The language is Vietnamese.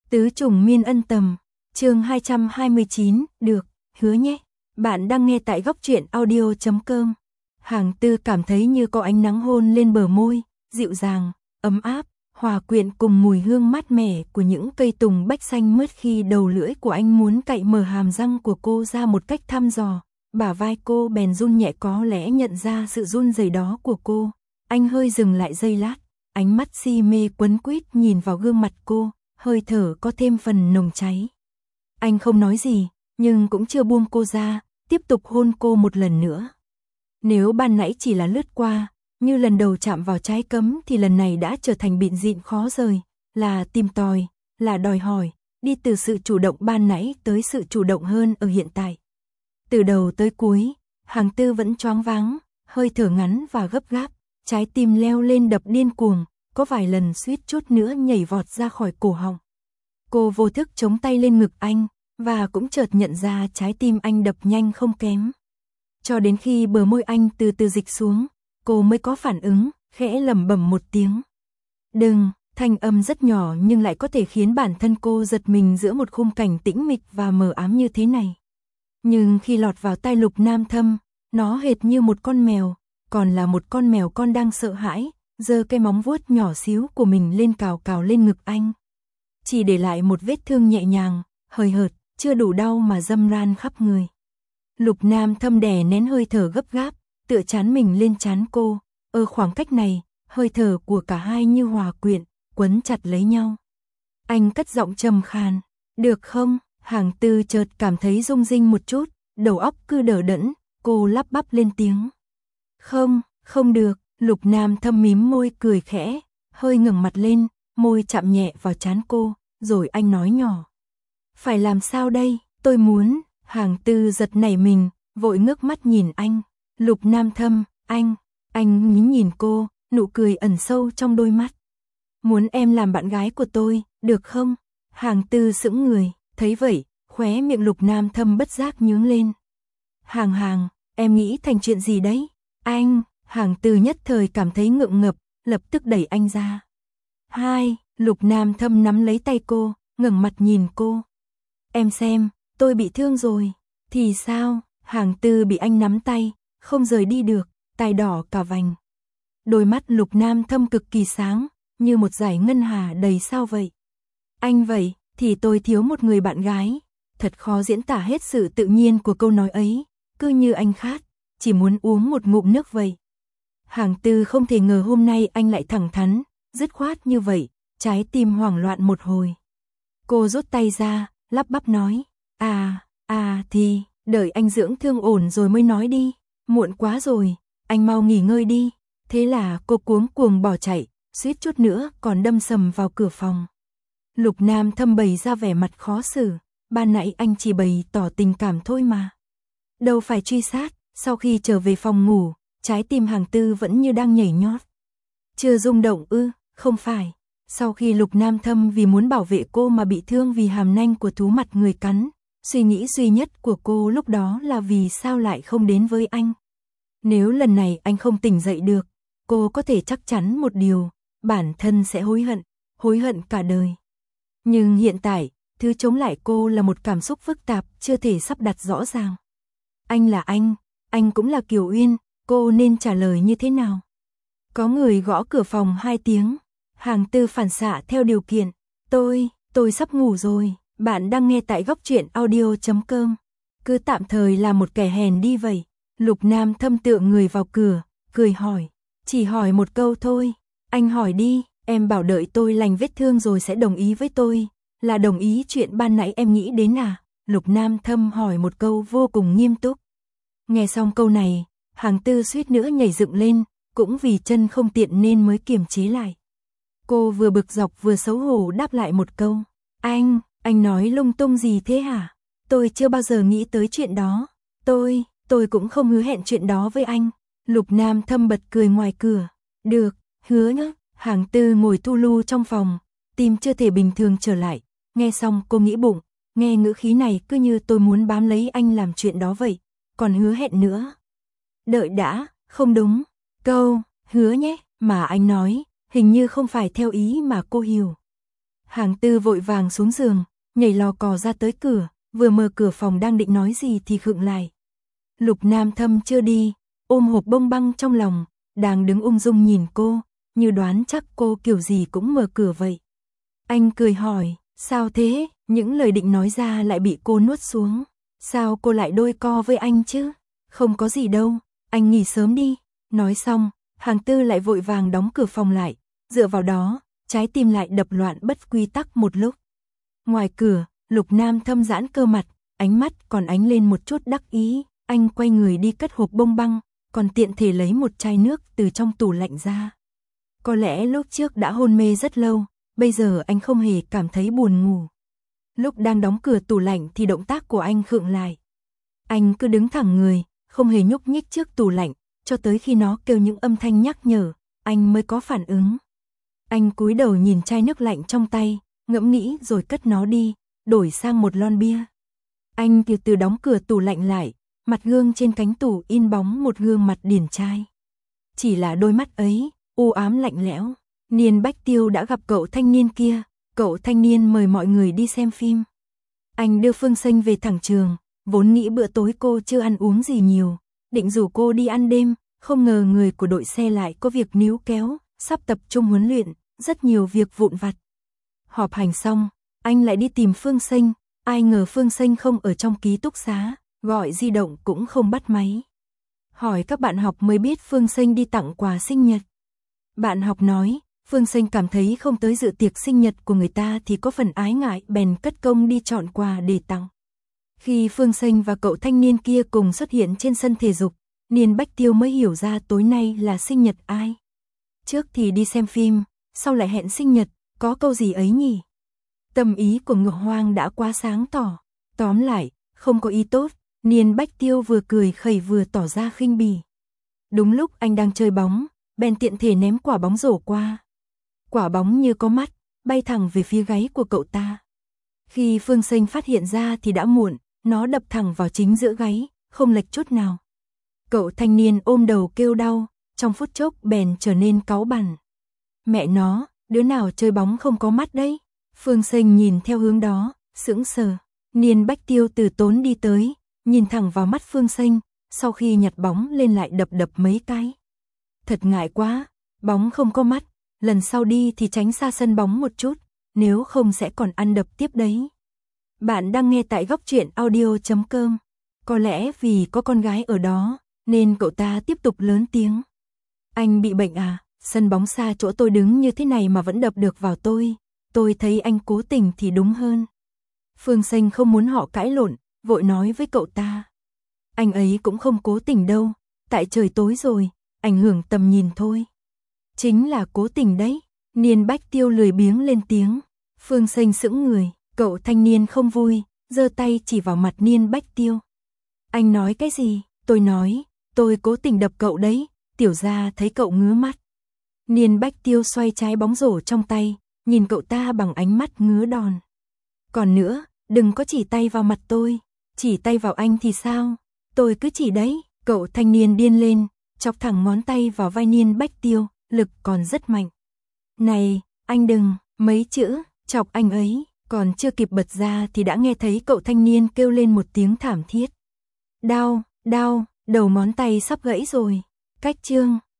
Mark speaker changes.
Speaker 1: Tứ trùng miên ân tầm, chương 229, được, hứa nhé. Bạn đang nghe tại góc truyện audio.com. Hàng Tư cảm thấy như có ánh nắng hôn lên bờ môi, dịu dàng, ấm áp, hòa quyện cùng mùi hương mát mẻ của những cây tùng bách xanh mướt khi đầu lưỡi của anh muốn cạy mở hàm răng của cô ra một cách thăm dò. Bả vai cô bèn run nhẹ, có lẽ nhận ra sự run rẩy đó của cô. Anh hơi dừng lại giây lát, ánh mắt si mê quấn quýt nhìn vào gương mặt cô, hơi thở có thêm phần nồng cháy. Anh không nói gì, nhưng cũng chưa buông cô ra, tiếp tục hôn cô một lần nữa. Nếu ban nãy chỉ là lướt qua, như lần đầu chạm vào trái cấm thì lần này đã trở thành bịn dịn khó rời, là tìm tòi, là đòi hỏi, đi từ sự chủ động ban nãy tới sự chủ động hơn ở hiện tại. Từ đầu tới cuối, Hàng Tư vẫn choáng váng, hơi thở ngắn và gấp gáp, trái tim leo lên đập điên cuồng, có vài lần suýt chút nữa nhảy vọt ra khỏi cổ họng. Cô vô thức chống tay lên ngực anh, và cũng chợt nhận ra trái tim anh đập nhanh không kém. Cho đến khi bờ môi anh từ từ dịch xuống, cô mới có phản ứng, khẽ lẩm bẩm một tiếng. Đừng, thanh âm rất nhỏ nhưng lại có thể khiến bản thân cô giật mình giữa một khung cảnh tĩnh mịch và mờ ám như thế này. Nhưng khi lọt vào tai Lục Nam Thâm, nó hệt như một con mèo, còn là một con mèo con đang sợ hãi, giơ cái móng vuốt nhỏ xíu của mình lên cào cào lên ngực anh. Chỉ để lại một vết thương nhẹ nhàng, hời hợt, chưa đủ đau mà râm ran khắp người. Lục Nam Thâm đè nén hơi thở gấp gáp, tựa trán mình lên trán cô. Ở khoảng cách này, hơi thở của cả hai như hòa quyện, quấn chặt lấy nhau. Anh cất giọng trầm khàn, được không? Hàng Tư chợt cảm thấy rung rinh một chút, đầu óc cứ đờ đẫn, cô lắp bắp lên tiếng. Không, không được. Lục Nam Thâm mím môi cười khẽ, hơi ngẩng mặt lên, môi chạm nhẹ vào trán cô, rồi anh nói nhỏ. Phải làm sao đây, tôi muốn. Hàng Tư giật nảy mình, vội ngước mắt nhìn anh. Lục Nam Thâm, anh nhìn cô, nụ cười ẩn sâu trong đôi mắt. Muốn em làm bạn gái của tôi, được không? Hàng Tư sững người, thấy vậy, khóe miệng Lục Nam Thâm bất giác nhướng lên. Hàng, em nghĩ thành chuyện gì đấy? Anh, Hàng Tư nhất thời cảm thấy ngượng ngập, lập tức đẩy anh ra. Lục Nam Thâm nắm lấy tay cô, ngẩng mặt nhìn cô. Em xem, tôi bị thương rồi. Thì sao? Hàng Tư bị anh nắm tay, không rời đi được, tai đỏ cả vành. Đôi mắt Lục Nam Thâm cực kỳ sáng, như một dải ngân hà đầy sao vậy. Anh vậy, thì tôi thiếu một người bạn gái. Thật khó diễn tả hết sự tự nhiên của câu nói ấy, cứ như anh khát, chỉ muốn uống một ngụm nước vậy. Hàng Tư không thể ngờ hôm nay anh lại thẳng thắn, dứt khoát như vậy, trái tim hoảng loạn một hồi. Cô rút tay ra, lắp bắp nói, thì, đợi anh dưỡng thương ổn rồi mới nói đi, muộn quá rồi, anh mau nghỉ ngơi đi. Thế là cô cuống cuồng bỏ chạy, suýt chút nữa còn đâm sầm vào cửa phòng. Lục Nam Thâm bày ra vẻ mặt khó xử, ban nãy anh chỉ bày tỏ tình cảm thôi mà. Đâu phải truy sát. Sau khi trở về phòng ngủ, trái tim Hàng Tư vẫn như đang nhảy nhót. Chưa rung động ư? Không phải. Sau khi Lục Nam Thâm vì muốn bảo vệ cô mà bị thương vì hàm nanh của thú mặt người cắn, suy nghĩ duy nhất của cô lúc đó là vì sao lại không đến với anh. Nếu lần này anh không tỉnh dậy được, cô có thể chắc chắn một điều, bản thân sẽ hối hận cả đời. Nhưng hiện tại, thứ chống lại cô là một cảm xúc phức tạp chưa thể sắp đặt rõ ràng. Anh là anh cũng là Kiều Uyên, cô nên trả lời như thế nào? Có người gõ cửa phòng 2 tiếng, Hàng Tư phản xạ theo điều kiện. Tôi sắp ngủ rồi, bạn đang nghe tại góc truyện audio.com. Cứ tạm thời là một kẻ hèn đi vậy. Lục Nam Thâm tựa người vào cửa, cười hỏi. Chỉ hỏi một câu thôi, anh hỏi đi, em bảo đợi tôi lành vết thương rồi sẽ đồng ý với tôi, là đồng ý chuyện ban nãy em nghĩ đến à? Lục Nam Thâm hỏi một câu vô cùng nghiêm túc. Nghe xong câu này, Hàng Tư suýt nữa nhảy dựng lên, cũng vì chân không tiện nên mới kiềm chế lại. Cô vừa bực dọc vừa xấu hổ đáp lại một câu. Anh nói lung tung gì thế hả? Tôi chưa bao giờ nghĩ tới chuyện đó. Tôi cũng không hứa hẹn chuyện đó với anh. Lục Nam Thâm bật cười ngoài cửa. Được, hứa nhé. Hàng Tư ngồi thu lu trong phòng, tim chưa thể bình thường trở lại. Nghe xong cô nghĩ bụng, nghe ngữ khí này cứ như tôi muốn bám lấy anh làm chuyện đó vậy. Còn hứa hẹn nữa. Đợi đã, không đúng. Câu, hứa nhé, mà anh nói, hình như không phải theo ý mà cô hiểu. Hàng Tư vội vàng xuống giường, nhảy lò cò ra tới cửa, vừa mở cửa phòng đang định nói gì thì khựng lại. Lục Nam Thâm chưa đi, ôm hộp bông băng trong lòng, đang đứng ung dung nhìn cô, như đoán chắc cô kiểu gì cũng mở cửa vậy. Anh cười hỏi, sao thế? Những lời định nói ra lại bị cô nuốt xuống. Sao cô lại đôi co với anh chứ? Không có gì đâu, anh nghỉ sớm đi. Nói xong, Hàng Tư lại vội vàng đóng cửa phòng lại, dựa vào đó, trái tim lại đập loạn bất quy tắc một lúc. Ngoài cửa, Lục Nam Thâm giãn cơ mặt, ánh mắt còn ánh lên một chút đắc ý, anh quay người đi cất hộp bông băng, còn tiện thể lấy một chai nước từ trong tủ lạnh ra. Có lẽ lúc trước đã hôn mê rất lâu, bây giờ anh không hề cảm thấy buồn ngủ. Lúc đang đóng cửa tủ lạnh thì động tác của anh khựng lại. Anh cứ đứng thẳng người, không hề nhúc nhích trước tủ lạnh, cho tới khi nó kêu những âm thanh nhắc nhở, anh mới có phản ứng. Anh cúi đầu nhìn chai nước lạnh trong tay, ngẫm nghĩ rồi cất nó đi, đổi sang một lon bia. Anh từ từ đóng cửa tủ lạnh lại, mặt gương trên cánh tủ in bóng một gương mặt điển trai. Chỉ là đôi mắt ấy, u ám lạnh lẽo. Niên Bách Tiêu đã gặp cậu thanh niên kia, cậu thanh niên mời mọi người đi xem phim. Anh đưa Phương Xanh về thẳng trường, vốn nghĩ bữa tối cô chưa ăn uống gì nhiều, định rủ cô đi ăn đêm, không ngờ người của đội xe lại có việc níu kéo, sắp tập trung huấn luyện, rất nhiều việc vụn vặt. Họp hành xong, anh lại đi tìm Phương Xanh, ai ngờ Phương Xanh không ở trong ký túc xá, gọi di động cũng không bắt máy. Hỏi các bạn học mới biết Phương Xanh đi tặng quà sinh nhật. Bạn học nói, Phương Xanh cảm thấy không tới dự tiệc sinh nhật của người ta thì có phần ái ngại, bèn cất công đi chọn quà để tặng. Khi Phương Xanh và cậu thanh niên kia cùng xuất hiện trên sân thể dục, Niên Bách Tiêu mới hiểu ra tối nay là sinh nhật ai. Trước thì đi xem phim, sau lại hẹn sinh nhật, có câu gì ấy nhỉ? Tâm ý của Ngọc Hoang đã quá sáng tỏ. Tóm lại, không có ý tốt, Niên Bách Tiêu vừa cười khẩy vừa tỏ ra khinh bỉ. Đúng lúc anh đang chơi bóng, bèn tiện thể ném quả bóng rổ qua. Quả bóng như có mắt, bay thẳng về phía gáy của cậu ta. Khi Phương Xanh phát hiện ra thì đã muộn, nó đập thẳng vào chính giữa gáy, không lệch chút nào. Cậu thanh niên ôm đầu kêu đau, trong phút chốc bèn trở nên cáu bẳn. Mẹ nó, đứa nào chơi bóng không có mắt đấy? Phương Xanh nhìn theo hướng đó, sững sờ. Niên Bách Tiêu từ tốn đi tới, nhìn thẳng vào mắt Phương Xanh, sau khi nhặt bóng lên lại đập mấy cái. Thật ngại quá, bóng không có mắt, lần sau đi thì tránh xa sân bóng một chút, nếu không sẽ còn ăn đập tiếp đấy. Bạn đang nghe tại góc truyện audio.com. Có lẽ vì có con gái ở đó, nên cậu ta tiếp tục lớn tiếng. Anh bị bệnh à? Sân bóng xa chỗ tôi đứng như thế này mà vẫn đập được vào tôi thấy anh cố tình thì đúng hơn. Phương Xanh không muốn họ cãi lộn, vội nói với cậu ta. Anh ấy cũng không cố tình đâu, tại trời tối rồi, ảnh hưởng tầm nhìn thôi. Chính là cố tình đấy. Niên Bách Tiêu lười biếng lên tiếng. Phương Xanh sững người, cậu thanh niên không vui, giơ tay chỉ vào mặt Niên Bách Tiêu. Anh nói cái gì? Tôi nói, tôi cố tình đập cậu đấy, tiểu gia thấy cậu ngứa mắt. Niên Bách Tiêu xoay trái bóng rổ trong tay, nhìn cậu ta bằng ánh mắt ngứa đòn. Còn nữa, đừng có chỉ tay vào mặt tôi, chỉ tay vào anh thì sao? Tôi cứ chỉ đấy. Cậu thanh niên điên lên, chọc thẳng ngón tay vào vai Niên Bách Tiêu, lực còn rất mạnh. Này, anh đừng, mấy chữ, chọc anh ấy, còn chưa kịp bật ra thì đã nghe thấy cậu thanh niên kêu lên một tiếng thảm thiết. Đau, đau, đầu ngón tay sắp gãy rồi. Cách chương